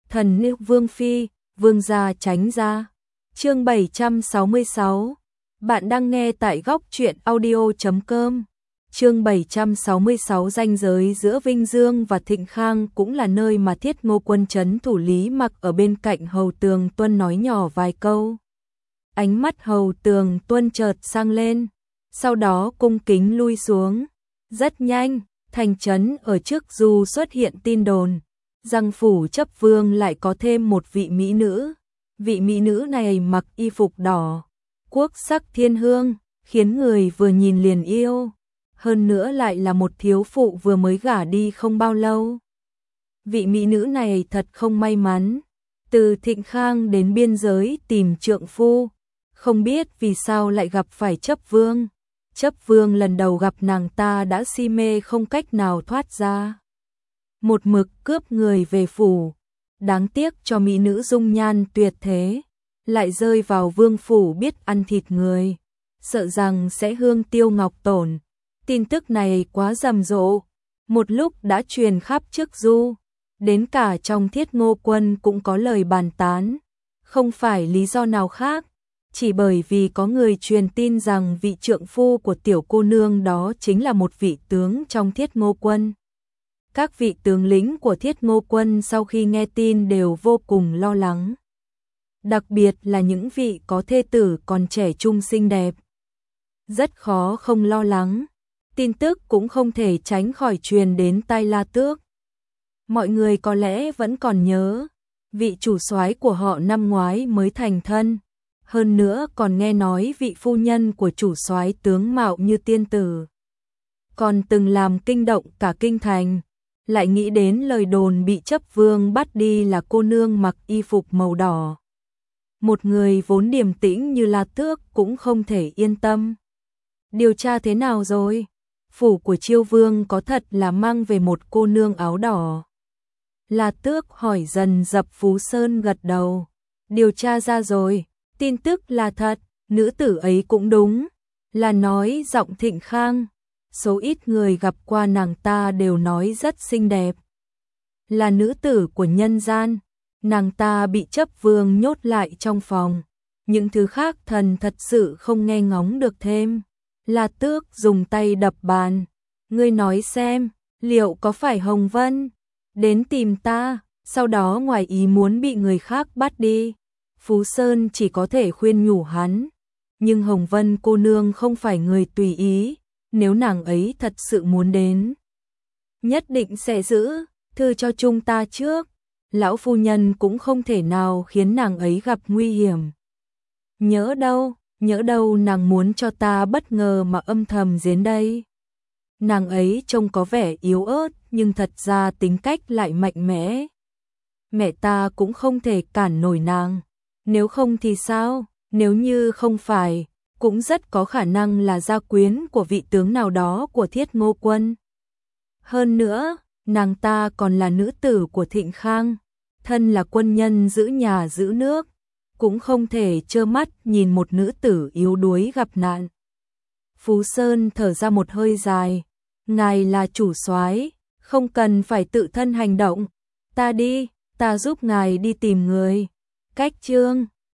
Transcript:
Thần nữ Vương Phi, Vương gia tránh ra. Chương 766. Bạn đang nghe tại góc truyện audio.com. Chương 766. Ranh giới giữa Vinh Dương và Thịnh Khang cũng là nơi mà Thiết Ngô Quân trấn thủ Lý Mặc ở bên cạnh Hầu Tường Tuân nói nhỏ vài câu. Ánh mắt Hầu Tường Tuân chợt sang lên, sau đó cung kính lui xuống. Rất nhanh, thành trấn ở trước Du xuất hiện tin đồn, rằng phủ chấp vương lại có thêm một vị mỹ nữ. Vị mỹ nữ này mặc y phục đỏ, quốc sắc thiên hương, khiến người vừa nhìn liền yêu. Hơn nữa lại là một thiếu phụ vừa mới gả đi không bao lâu. Vị mỹ nữ này thật không may mắn, từ Thịnh Khang đến biên giới tìm trượng phu, không biết vì sao lại gặp phải chấp vương. Chấp vương lần đầu gặp nàng ta đã si mê không cách nào thoát ra, một mực cướp người về phủ. Đáng tiếc cho mỹ nữ dung nhan tuyệt thế, lại rơi vào vương phủ biết ăn thịt người, sợ rằng sẽ hương tiêu ngọc tổn. Tin tức này quá rầm rộ, một lúc đã truyền khắp trước Du, đến cả trong Thiết Ngô Quân cũng có lời bàn tán. Không phải lý do nào khác, chỉ bởi vì có người truyền tin rằng vị trượng phu của tiểu cô nương đó chính là một vị tướng trong Thiết Ngô Quân. Các vị tướng lĩnh của Thiết Ngô Quân sau khi nghe tin đều vô cùng lo lắng. Đặc biệt là những vị có thê tử còn trẻ trung xinh đẹp. Rất khó không lo lắng, tin tức cũng không thể tránh khỏi truyền đến tai La Tước. Mọi người có lẽ vẫn còn nhớ, vị chủ soái của họ năm ngoái mới thành thân. Hơn nữa còn nghe nói vị phu nhân của chủ soái tướng mạo như tiên tử, còn từng làm kinh động cả kinh thành. Lại nghĩ đến lời đồn bị chấp vương bắt đi là cô nương mặc y phục màu đỏ. Một người vốn điềm tĩnh như La Tước cũng không thể yên tâm. Điều tra thế nào rồi? Phủ của Chiêu Vương có thật là mang về một cô nương áo đỏ? La Tước hỏi. Dần Dập Phú Sơn gật đầu. Điều tra ra rồi, tin tức là thật, nữ tử ấy cũng đúng, là nói giọng Thịnh Khang. Số ít người gặp qua nàng ta đều nói rất xinh đẹp, là nữ tử của nhân gian. Nàng ta bị chấp vương nhốt lại trong phòng, những thứ khác thần thật sự không nghe ngóng được thêm. La Tước dùng tay đập bàn. Ngươi nói xem, liệu có phải Hồng Vân đến tìm ta, sau đó ngoài ý muốn bị người khác bắt đi? Phú Sơn chỉ có thể khuyên nhủ hắn, nhưng Hồng Vân cô nương không phải người tùy ý. Nếu nàng ấy thật sự muốn đến, nhất định sẽ giữ thư cho chúng ta trước. Lão phu nhân cũng không thể nào khiến nàng ấy gặp nguy hiểm. Nhỡ đâu nàng muốn cho ta bất ngờ mà âm thầm đến đây. Nàng ấy trông có vẻ yếu ớt nhưng thật ra tính cách lại mạnh mẽ. Mẹ ta cũng không thể cản nổi nàng. Nếu không thì sao? Nếu như không phải, cũng rất có khả năng là gia quyến của vị tướng nào đó của Thiết Ngô Quân. Hơn nữa, nàng ta còn là nữ tử của Thịnh Khang, thân là quân nhân giữ nhà giữ nước, cũng không thể trơ mắt nhìn một nữ tử yếu đuối gặp nạn. Phú Sơn thở ra một hơi dài. Ngài là chủ soái, không cần phải tự thân hành động. Ta đi, ta giúp ngài đi tìm người. Cách chương